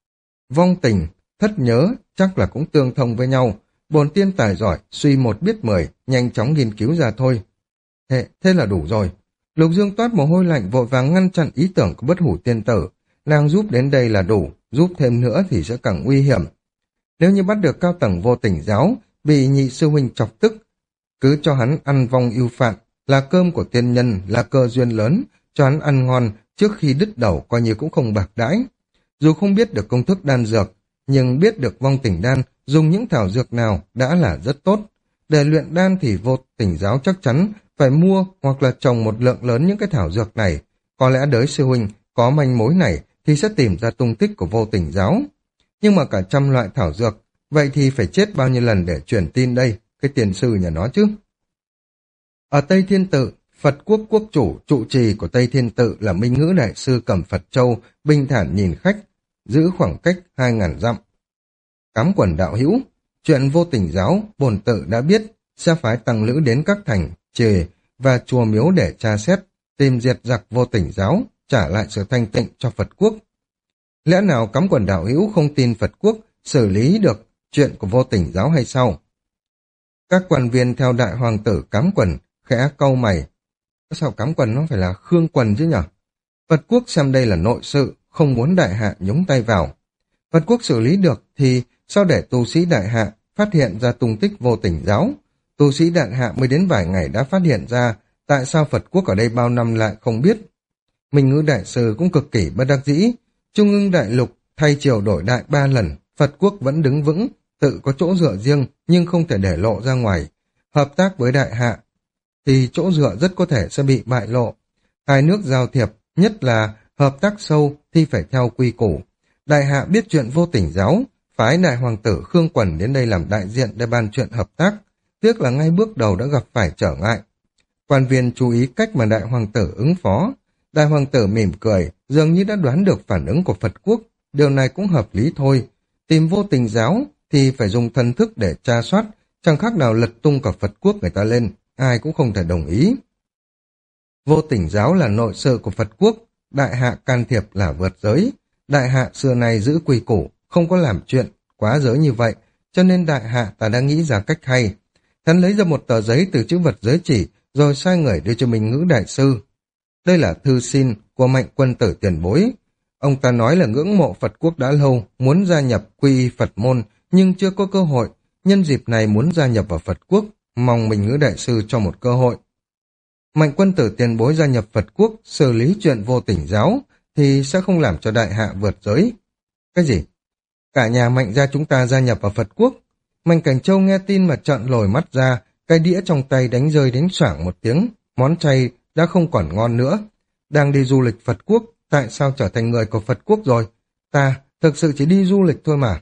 Vong tình, thất nhớ, chắc là cũng tương thông với nhau. Bổn tiên tài giỏi, suy một biết mười, nhanh chóng nghiên cứu ra thôi. Thế là đủ rồi. Lục Dương toát mồ hôi lạnh vội vàng ngăn chặn ý tưởng của bất hủ tiên tử. Nàng giúp đến đây là đủ, giúp thêm nữa thì sẽ càng nguy hiểm. Nếu như bắt được cao tầng vô tình giáo, bị nhị sư huynh chọc tức, cứ cho hắn ăn vong ưu phạn, là cơm của tiên nhân, là cơ duyên lớn, cho hắn ăn ngon, trước khi đứt đầu coi như cũng không bạc đãi. Dù không biết được công thức đan dược, nhưng biết được vong tình đan, dùng những thảo dược nào đã là rất tốt. Để luyện đan thì vô tình giáo chắc chắn phải mua hoặc là trồng một lượng lớn những cái thảo dược này. Có lẽ đới sư huynh có manh mối này thì sẽ tìm ra tung tích của vô tình giáo. Nhưng mà cả trăm loại thảo dược, vậy thì phải chết bao nhiêu lần để truyền tin đây, cái tiền sư nhà nó chứ. Ở Tây Thiên Tự, Phật quốc quốc chủ, trụ trì của Tây Thiên Tự là Minh Ngữ Đại Sư cầm Phật Châu, bình thản nhìn khách, giữ khoảng cách 2.000 dặm. Cám quần đạo hữu, chuyện vô tình giáo, bổn tự đã biết, sẽ phái tăng lữ đến các thành, trì và chùa miếu để tra xét, tìm diệt giặc vô tình giáo, trả lại sự thanh tịnh cho Phật quốc. Lẽ nào cắm quần đạo hữu không tin Phật quốc xử lý được chuyện của vô tình giáo hay sao? Các quan viên theo đại hoàng tử cắm quần khẽ cau mày. Sao cắm quần nó phải là Khương quần chứ nhở? Phật quốc xem đây là nội sự, không muốn đại hạ nhúng tay vào. Phật quốc xử lý được thì sao để tu sĩ đại hạ phát hiện ra tung tích vô tình giáo? Tu sĩ đại hạ mới đến vài ngày đã phát hiện ra, tại sao Phật quốc ở đây bao năm lại không biết? Minh Ngữ Đại Sư cũng cực kỳ bất đắc dĩ. Trung ương đại lục thay triều đổi đại 3 lần, Phật quốc vẫn đứng vững, tự có chỗ dựa riêng nhưng không thể để lộ ra ngoài. Hợp tác với đại hạ thì chỗ dựa rất có thể sẽ bị bại lộ. Hai nước giao thiệp, nhất là hợp tác sâu thì phải theo quy củ. Đại hạ biết chuyện vô tình giáo, phái đại hoàng tử Khương Quần đến đây làm đại diện để bàn chuyện hợp tác. Tiếc là ngay bước đầu đã gặp phải trở ngại. Quan viên chú ý cách mà đại hoàng tử ứng phó. Đại hoàng tử mỉm cười, dường như đã đoán được phản ứng của Phật quốc. Điều này cũng hợp lý thôi. Tìm vô tình giáo thì phải dùng thần thức để tra soát, chẳng khác nào lật tung cả Phật quốc người ta lên, ai cũng không thể đồng ý. Vô tình giáo là nội sự của Phật quốc, đại hạ can thiệp là vượt giới. Đại hạ xưa nay giữ quy củ, không có làm chuyện quá giới như vậy, cho nên đại hạ ta đã nghĩ ra cách hay. Hắn lấy ra một tờ giấy từ chữ vật giới chỉ, rồi sai người đưa cho Minh Ngữ Đại Sư. Đây là thư xin của Mạnh Quân Tử tiền bối. Ông ta nói là ngưỡng mộ Phật quốc đã lâu, muốn gia nhập quy y Phật môn, nhưng chưa có cơ hội. Nhân dịp này muốn gia nhập vào Phật quốc, mong Minh Ngữ Đại Sư cho một cơ hội. Mạnh Quân Tử tiền bối gia nhập Phật quốc, xử lý chuyện vô tình giáo, thì sẽ không làm cho đại hạ vượt giới. Cái gì? Cả nhà Mạnh gia chúng ta gia nhập vào Phật quốc. Mạnh Cảnh Châu nghe tin mà trợn lồi mắt ra, cái đĩa trong tay đánh rơi đánh xoảng một tiếng, món chay đã không còn ngon nữa. Đang đi du lịch Phật quốc, tại sao trở thành người của Phật quốc rồi? Ta thực sự chỉ đi du lịch thôi mà.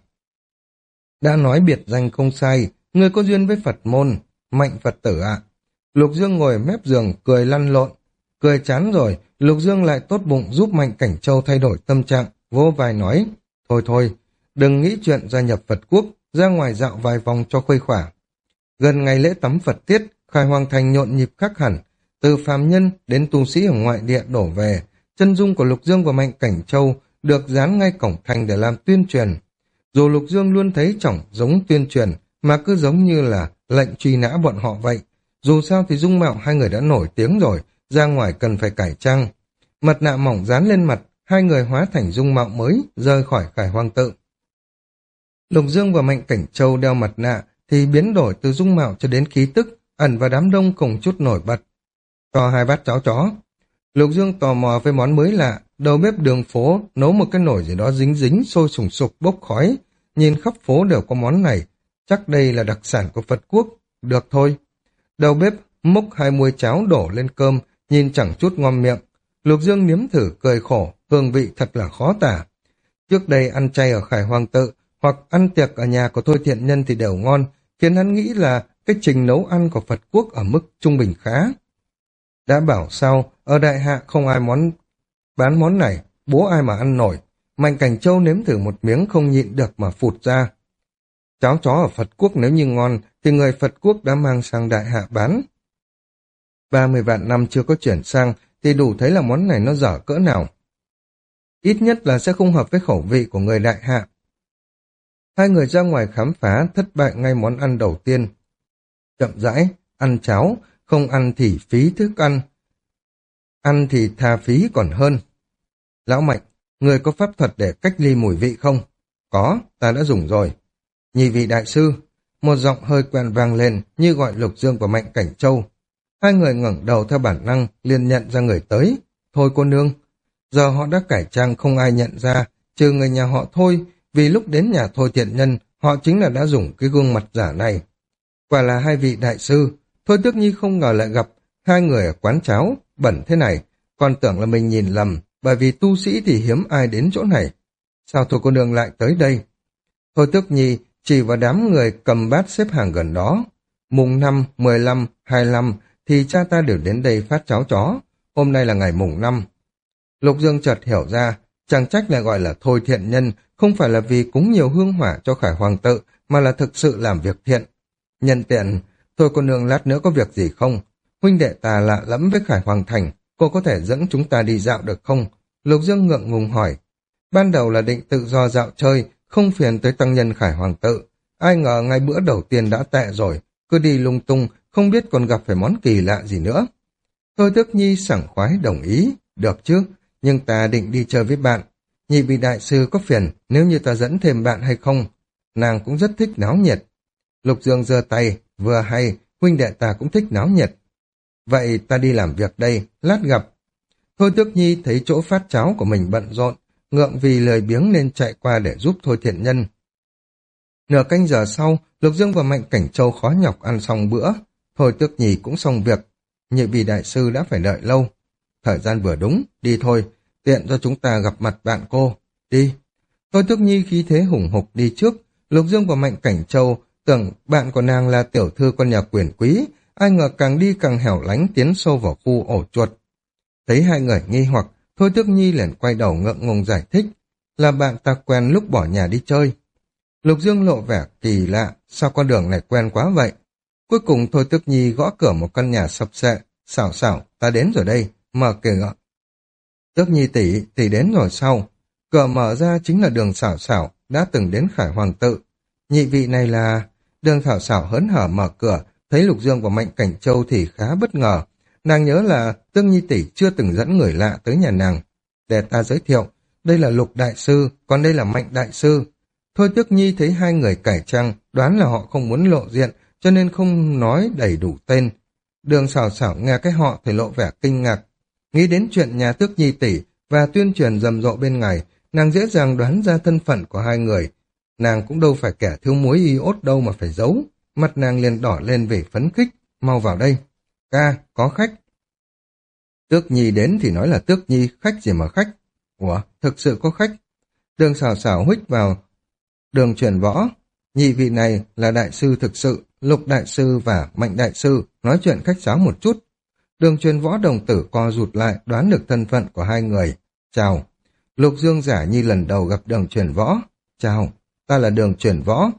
Đã nói biệt danh không sai, người có duyên với Phật môn, Mạnh Phật tử ạ. Lục Dương ngồi mép giường cười lăn lộn. Cười chán rồi, Lục Dương lại tốt bụng giúp Mạnh Cảnh Châu thay đổi tâm trạng, vỗ vai nói, thôi thôi, đừng nghĩ chuyện gia nhập Phật quốc, ra ngoài dạo vài vòng cho khuây khỏa. Gần ngày lễ tắm Phật tiết, Khải Hoàng Thành nhộn nhịp khác hẳn, từ phàm nhân đến tu sĩ ở ngoại địa đổ về. Chân dung của Lục Dương và Mạnh Cảnh Châu được dán ngay cổng thành để làm tuyên truyền. Dù Lục Dương luôn thấy trọng giống tuyên truyền, mà cứ giống như là lệnh truy nã bọn họ vậy. Dù sao thì dung mạo hai người đã nổi tiếng rồi, ra ngoài cần phải cải trang. Mặt nạ mỏng dán lên mặt, hai người hóa thành dung mạo mới, rời khỏi Khải Hoang tự. Lục Dương và Mạnh Cảnh Châu đeo mặt nạ thì biến đổi từ dung mạo cho đến khí tức, ẩn vào đám đông cùng chút nổi bật. Cho hai bát cháo chó. Lục Dương tò mò với món mới lạ, đầu bếp đường phố nấu một cái nồi gì đó dính dính sôi sùng sục bốc khói, nhìn khắp phố đều có món này, chắc đây là đặc sản của Phật quốc. Được thôi. Đầu bếp múc hai muôi cháo đổ lên cơm, nhìn chẳng chút ngon miệng. Lục Dương nếm thử cười khổ, hương vị thật là khó tả. Trước đây ăn chay ở Khải Hoàng tự hoặc ăn tiệc ở nhà của Thôi Thiện Nhân thì đều ngon, khiến hắn nghĩ là cái trình nấu ăn của Phật quốc ở mức trung bình khá. Đã bảo sao, ở Đại Hạ không ai bán món này, bố ai mà ăn nổi. Mạnh Cảnh Châu nếm thử một miếng không nhịn được mà phụt ra. Cháo chó ở Phật quốc nếu như ngon thì người Phật quốc đã mang sang Đại Hạ bán. 30 vạn năm chưa có chuyển sang thì đủ thấy là món này nó dở cỡ nào. Ít nhất là sẽ không hợp với khẩu vị của người Đại Hạ. Hai người ra ngoài khám phá, thất bại ngay món ăn đầu tiên. Chậm rãi, ăn cháo, không ăn thì phí thức ăn. Ăn thì tha phí còn hơn. Lão Mạnh, người có pháp thuật để cách ly mùi vị không? Có, ta đã dùng rồi. Nhị vị đại sư, một giọng hơi quen vang lên như gọi Lục Dương và Mạnh Cảnh Châu. Hai người ngẩng đầu theo bản năng, liền nhận ra người tới. Thôi cô nương. Giờ họ đã cải trang không ai nhận ra, trừ người nhà họ Thôi, vì lúc đến nhà Thôi Thiện Nhân, họ chính là đã dùng cái gương mặt giả này. Quả là hai vị đại sư. Thôi Tước Nhi không ngờ lại gặp hai người ở quán cháo, bẩn thế này, còn tưởng là mình nhìn lầm, bởi vì tu sĩ thì hiếm ai đến chỗ này. Sao Thôi cô nương lại tới đây? Thôi Tước Nhi chỉ vào đám người cầm bát xếp hàng gần đó. Mùng 5, 15, 25 thì cha ta đều đến đây phát cháo chó. Hôm nay là ngày mùng 5. Lục Dương chợt hiểu ra, chẳng trách lại gọi là Thôi Thiện Nhân, không phải là vì cúng nhiều hương hỏa cho Khải Hoàng tự, mà là thực sự làm việc thiện. Nhân tiện, thôi cô nương lát nữa có việc gì không? Huynh đệ ta lạ lẫm với Khải Hoàng Thành, cô có thể dẫn chúng ta đi dạo được không? Lục Dương ngượng ngùng hỏi. Ban đầu là định tự do dạo chơi, không phiền tới tăng nhân Khải Hoàng tự. Ai ngờ ngay bữa đầu tiên đã tệ rồi, cứ đi lung tung, không biết còn gặp phải món kỳ lạ gì nữa. Thôi Tước Nhi sảng khoái đồng ý. Được chứ, nhưng ta định đi chơi với bạn. Nhị vị đại sư có phiền nếu như ta dẫn thêm bạn hay không? Nàng cũng rất thích náo nhiệt. Lục Dương giơ tay, vừa hay, huynh đệ ta cũng thích náo nhiệt. Vậy ta đi làm việc đây, lát gặp. Thôi Tước Nhi thấy chỗ phát cháo của mình bận rộn, ngượng vì lười biếng nên chạy qua để giúp Thôi Thiện Nhân. Nửa canh giờ sau, Lục Dương và Mạnh Cảnh Châu khó nhọc ăn xong bữa. Thôi Tước Nhi cũng xong việc. Nhị vị đại sư đã phải đợi lâu. Thời gian vừa đúng, đi thôi, tiện cho chúng ta gặp mặt bạn cô. Đi. Thôi Tước Nhi khí thế hùng hục đi trước. Lục Dương và Mạnh Cảnh Châu tưởng bạn của nàng là tiểu thư con nhà quyền quý, ai ngờ càng đi càng hẻo lánh tiến sâu vào khu ổ chuột. Thấy hai người nghi hoặc, Thôi Tước Nhi liền quay đầu ngượng ngùng giải thích, là bạn ta quen lúc bỏ nhà đi chơi. Lục Dương lộ vẻ kỳ lạ, sao con đường này quen quá vậy? Cuối cùng Thôi Tước Nhi gõ cửa một căn nhà sập xệ, xảo xảo, ta đến rồi đây, mở cửa. Tước Nhi tỷ đến rồi sau. Cửa mở ra chính là Đường Xảo Xảo, đã từng đến Khải Hoàng tự. Nhị vị này là... Đường Xảo Xảo hớn hở mở cửa, thấy Lục Dương và Mạnh Cảnh Châu thì khá bất ngờ. Nàng nhớ là Tước Nhi tỷ chưa từng dẫn người lạ tới nhà nàng. Để ta giới thiệu, đây là Lục đại sư, còn đây là Mạnh đại sư. Thôi Tước Nhi thấy hai người cải trang, đoán là họ không muốn lộ diện, cho nên không nói đầy đủ tên. Đường Xảo Xảo nghe cái họ thì lộ vẻ kinh ngạc. Nghĩ đến chuyện nhà Tước Nhi tỷ và tuyên truyền rầm rộ bên ngoài, nàng dễ dàng đoán ra thân phận của hai người. Nàng cũng đâu phải kẻ thiếu muối iốt đâu mà phải giấu. Mặt nàng liền đỏ lên vì phấn khích. Mau vào đây. Ca, có khách. Tước Nhi đến thì nói là Tước Nhi, khách gì mà khách. Ủa, thực sự có khách. Đường Xảo Xảo huých vào Đường Truyền Võ. Nhị vị này là đại sư thực sự, Lục đại sư và Mạnh đại sư, nói chuyện khách sáo một chút. Đường Truyền Võ đồng tử co rụt lại, đoán được thân phận của hai người. Chào. Lục Dương giả như lần đầu gặp Đường Truyền Võ. Chào, ta là Đường Truyền Võ.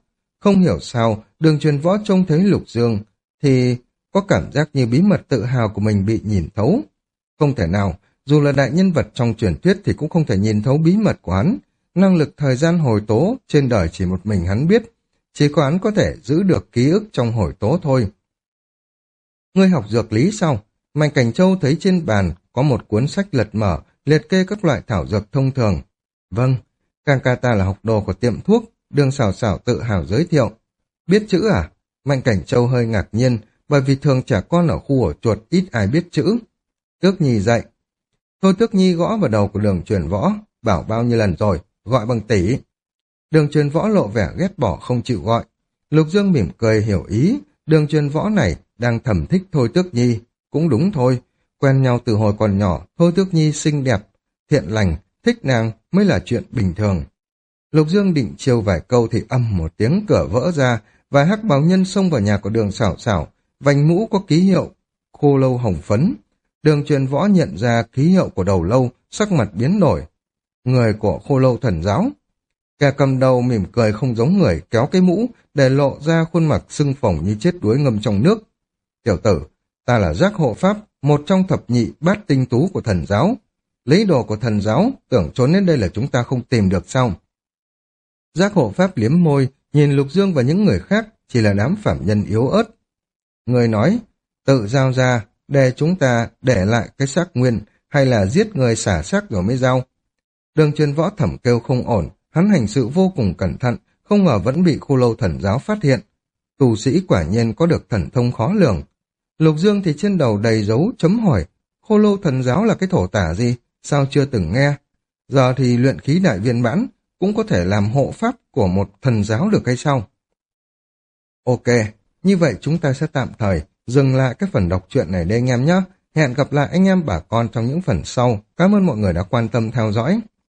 Không hiểu sao, Đường Truyền Võ trông thấy Lục Dương thì có cảm giác như bí mật tự hào của mình bị nhìn thấu. Không thể nào, dù là đại nhân vật trong truyền thuyết thì cũng không thể nhìn thấu bí mật của hắn. Năng lực thời gian hồi tố trên đời chỉ một mình hắn biết. Chỉ có hắn có thể giữ được ký ức trong hồi tố thôi. Ngươi học dược lý sao? Mạnh Cảnh Châu thấy trên bàn có một cuốn sách lật mở, liệt kê các loại thảo dược thông thường. Vâng, Kankata là học đồ của tiệm thuốc, Đường Sảo Sảo tự hào giới thiệu. Biết chữ à? Mạnh Cảnh Châu hơi ngạc nhiên, bởi vì thường trẻ con ở khu ổ chuột ít ai biết chữ. Tước Nhi dạy. Thôi Tước Nhi gõ vào đầu của Đường Truyền Võ, bảo bao nhiêu lần rồi, gọi bằng tỷ. Đường Truyền Võ lộ vẻ ghét bỏ không chịu gọi. Lục Dương mỉm cười hiểu ý, Đường Truyền Võ này đang thầm thích Thôi Tước Nhi. Cũng đúng thôi, quen nhau từ hồi còn nhỏ, Thôi Tước Nhi xinh đẹp, thiện lành, thích nàng mới là chuyện bình thường. Lục Dương định chiêu vài câu thì ầm một tiếng cửa vỡ ra, vài hắc bào nhân xông vào nhà của Đường Sảo Sảo, vành mũ có ký hiệu khô lâu hồng phấn. Đường Truyền Võ nhận ra ký hiệu của đầu lâu, sắc mặt biến đổi. Người của khô lâu thần giáo. Kẻ cầm đầu mỉm cười không giống người, kéo cái mũ để lộ ra khuôn mặt sưng phồng như chết đuối ngâm trong nước. Tiểu tử, ta là Giác Hộ Pháp, một trong thập nhị bát tinh tú của thần giáo. Lấy đồ của thần giáo, tưởng trốn đến đây là chúng ta không tìm được sao? Giác Hộ Pháp liếm môi, nhìn Lục Dương và những người khác, chỉ là đám phạm nhân yếu ớt. Người nói, tự giao ra, để chúng ta để lại cái xác nguyên, hay là giết người xả xác rồi mới giao. Đường Truyền Võ thẩm kêu không ổn, hắn hành sự vô cùng cẩn thận, không ngờ vẫn bị khô lâu thần giáo phát hiện. Tu sĩ quả nhiên có được thần thông khó lường. Lục Dương thì trên đầu đầy dấu chấm hỏi, khô lâu thần giáo là cái thổ tả gì, sao chưa từng nghe? Giờ thì luyện khí đại viên mãn, cũng có thể làm hộ pháp của một thần giáo được hay sao? Ok, như vậy chúng ta sẽ tạm thời dừng lại cái phần đọc truyện này đây anh em nhé. Hẹn gặp lại anh em bà con trong những phần sau. Cảm ơn mọi người đã quan tâm theo dõi.